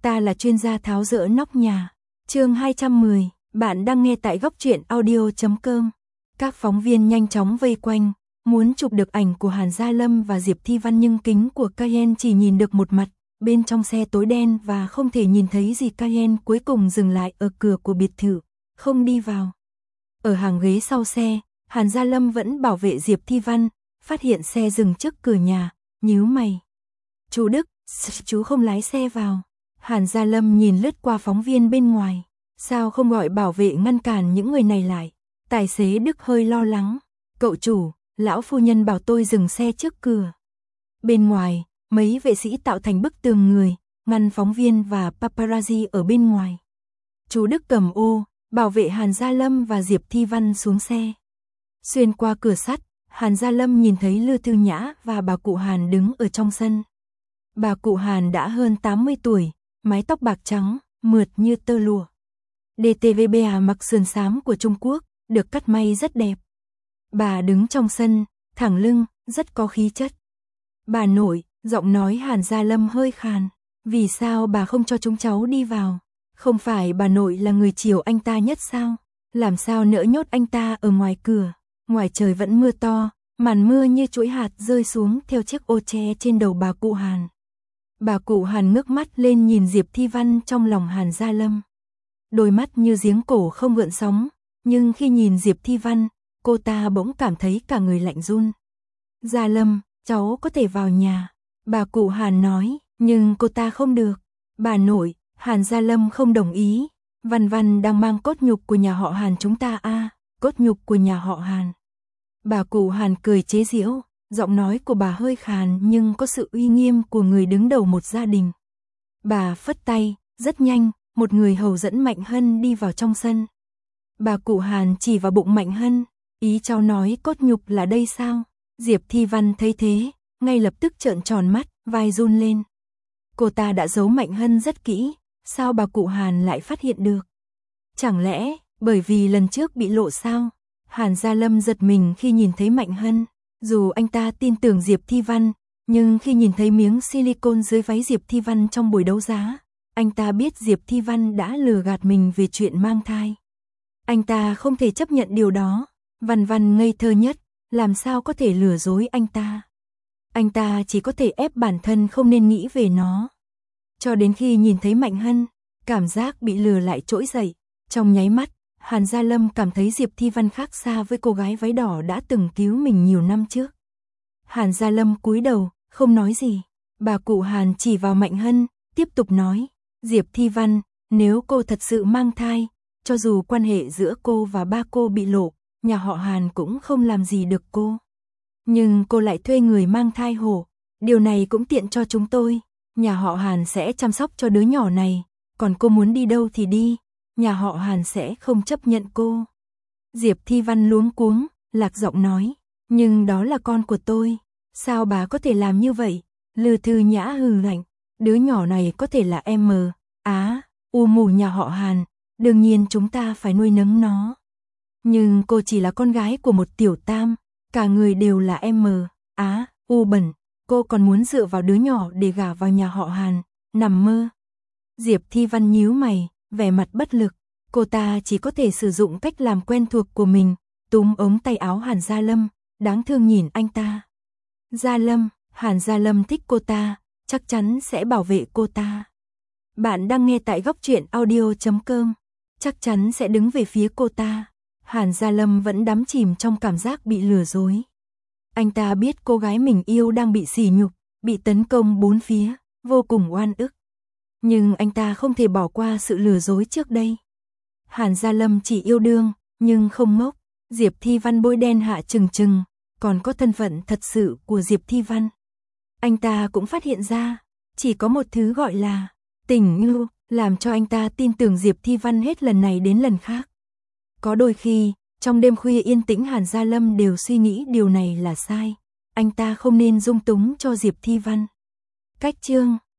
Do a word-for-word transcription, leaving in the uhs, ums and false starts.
ta là chuyên gia tháo dỡ nóc nhà. Chương hai trăm mười, bạn đang nghe tại góc truyện audio chấm com. Các phóng viên nhanh chóng vây quanh, muốn chụp được ảnh của Hàn Gia Lâm và Diệp Thi Văn, nhưng kính của Cayenne chỉ nhìn được một mặt, bên trong xe tối đen và không thể nhìn thấy gì. Cayenne cuối cùng dừng lại ở cửa của biệt thự, không đi vào. Ở hàng ghế sau xe, Hàn Gia Lâm vẫn bảo vệ Diệp Thi Văn, phát hiện xe dừng trước cửa nhà, nhíu mày. Chú Đức, chú không lái xe vào. Hàn Gia Lâm nhìn lướt qua phóng viên bên ngoài, sao không gọi bảo vệ ngăn cản những người này lại. Tài xế Đức hơi lo lắng, cậu chủ, lão phu nhân bảo tôi dừng xe trước cửa. Bên ngoài, mấy vệ sĩ tạo thành bức tường người, ngăn phóng viên và paparazzi ở bên ngoài. Chú Đức cầm ô, bảo vệ Hàn Gia Lâm và Diệp Thi Văn xuống xe. Xuyên qua cửa sắt, Hàn Gia Lâm nhìn thấy Lư Thư Nhã và bà cụ Hàn đứng ở trong sân. Bà cụ Hàn đã hơn tám mươi tuổi, mái tóc bạc trắng, mượt như tơ lụa. đê tê vê bê mặc sườn xám của Trung Quốc, được cắt may rất đẹp. Bà đứng trong sân, thẳng lưng, rất có khí chất. Bà nội, giọng nói Hàn Gia Lâm hơi khàn. Vì sao bà không cho chúng cháu đi vào? Không phải bà nội là người chiều anh ta nhất sao? Làm sao nỡ nhốt anh ta ở ngoài cửa? Ngoài trời vẫn mưa to, màn mưa như chuỗi hạt rơi xuống theo chiếc ô che trên đầu bà cụ Hàn. Bà cụ Hàn ngước mắt lên nhìn Diệp Thi Văn trong lòng Hàn Gia Lâm. Đôi mắt như giếng cổ không gợn sóng, nhưng khi nhìn Diệp Thi Văn, cô ta bỗng cảm thấy cả người lạnh run. Gia Lâm, cháu có thể vào nhà. Bà cụ Hàn nói, nhưng cô ta không được. Bà nội, Hàn Gia Lâm không đồng ý. Văn Văn đang mang cốt nhục của nhà họ Hàn chúng ta a, à, cốt nhục của nhà họ Hàn. Bà cụ Hàn cười chế giễu, giọng nói của bà hơi khàn nhưng có sự uy nghiêm của người đứng đầu một gia đình. Bà phất tay, rất nhanh, một người hầu dẫn Mạnh Hân đi vào trong sân. Bà cụ Hàn chỉ vào bụng Mạnh Hân, ý cháu nói cốt nhục là đây sao? Diệp Thi Văn thấy thế, ngay lập tức trợn tròn mắt, vai run lên. Cô ta đã giấu Mạnh Hân rất kỹ, sao bà cụ Hàn lại phát hiện được? Chẳng lẽ, bởi vì lần trước bị lộ sao? Hàn Gia Lâm giật mình khi nhìn thấy Mạnh Hân. Dù anh ta tin tưởng Diệp Thi Văn, nhưng khi nhìn thấy miếng silicone dưới váy Diệp Thi Văn trong buổi đấu giá, anh ta biết Diệp Thi Văn đã lừa gạt mình về chuyện mang thai. Anh ta không thể chấp nhận điều đó. Văn Văn ngây thơ nhất, làm sao có thể lừa dối anh ta? Anh ta chỉ có thể ép bản thân không nên nghĩ về nó. Cho đến khi nhìn thấy Mạnh Hân, cảm giác bị lừa lại trỗi dậy. Trong nháy mắt, Hàn Gia Lâm cảm thấy Diệp Thi Văn khác xa với cô gái váy đỏ đã từng cứu mình nhiều năm trước. Hàn Gia Lâm cúi đầu, không nói gì. Bà cụ Hàn chỉ vào Mạnh Hân, tiếp tục nói, Diệp Thi Văn, nếu cô thật sự mang thai, cho dù quan hệ giữa cô và ba cô bị lộ, nhà họ Hàn cũng không làm gì được cô. Nhưng cô lại thuê người mang thai hộ, điều này cũng tiện cho chúng tôi. Nhà họ Hàn sẽ chăm sóc cho đứa nhỏ này, còn cô muốn đi đâu thì đi, nhà họ Hàn sẽ không chấp nhận cô. Diệp Thi Văn luống cuống, lạc giọng nói, nhưng đó là con của tôi, sao bà có thể làm như vậy? Lư Thư Nhã hừ lạnh, đứa nhỏ này có thể là em Á, u mù nhà họ Hàn, đương nhiên chúng ta phải nuôi nấng nó. Nhưng cô chỉ là con gái của một tiểu tam, cả người đều là em Á, u bẩn, cô còn muốn dựa vào đứa nhỏ để gả vào nhà họ Hàn, nằm mơ. Diệp Thi Văn nhíu mày, vẻ mặt bất lực, cô ta chỉ có thể sử dụng cách làm quen thuộc của mình, túm ống tay áo Hàn Gia Lâm, đáng thương nhìn anh ta. Gia Lâm, Hàn Gia Lâm thích cô ta, chắc chắn sẽ bảo vệ cô ta. Bạn đang nghe tại góc truyện audio chấm com, chắc chắn sẽ đứng về phía cô ta. Hàn Gia Lâm vẫn đắm chìm trong cảm giác bị lừa dối. Anh ta biết cô gái mình yêu đang bị sỉ nhục, bị tấn công bốn phía, vô cùng oan ức. Nhưng anh ta không thể bỏ qua sự lừa dối trước đây. Hàn Gia Lâm chỉ yêu đương, nhưng không ngốc. Diệp Thi Văn bôi đen hạ trừng trừng, còn có thân phận thật sự của Diệp Thi Văn. Anh ta cũng phát hiện ra, chỉ có một thứ gọi là tình yêu, làm cho anh ta tin tưởng Diệp Thi Văn hết lần này đến lần khác. Có đôi khi, trong đêm khuya yên tĩnh Hàn Gia Lâm đều suy nghĩ điều này là sai. Anh ta không nên dung túng cho Diệp Thi Văn. Cách chương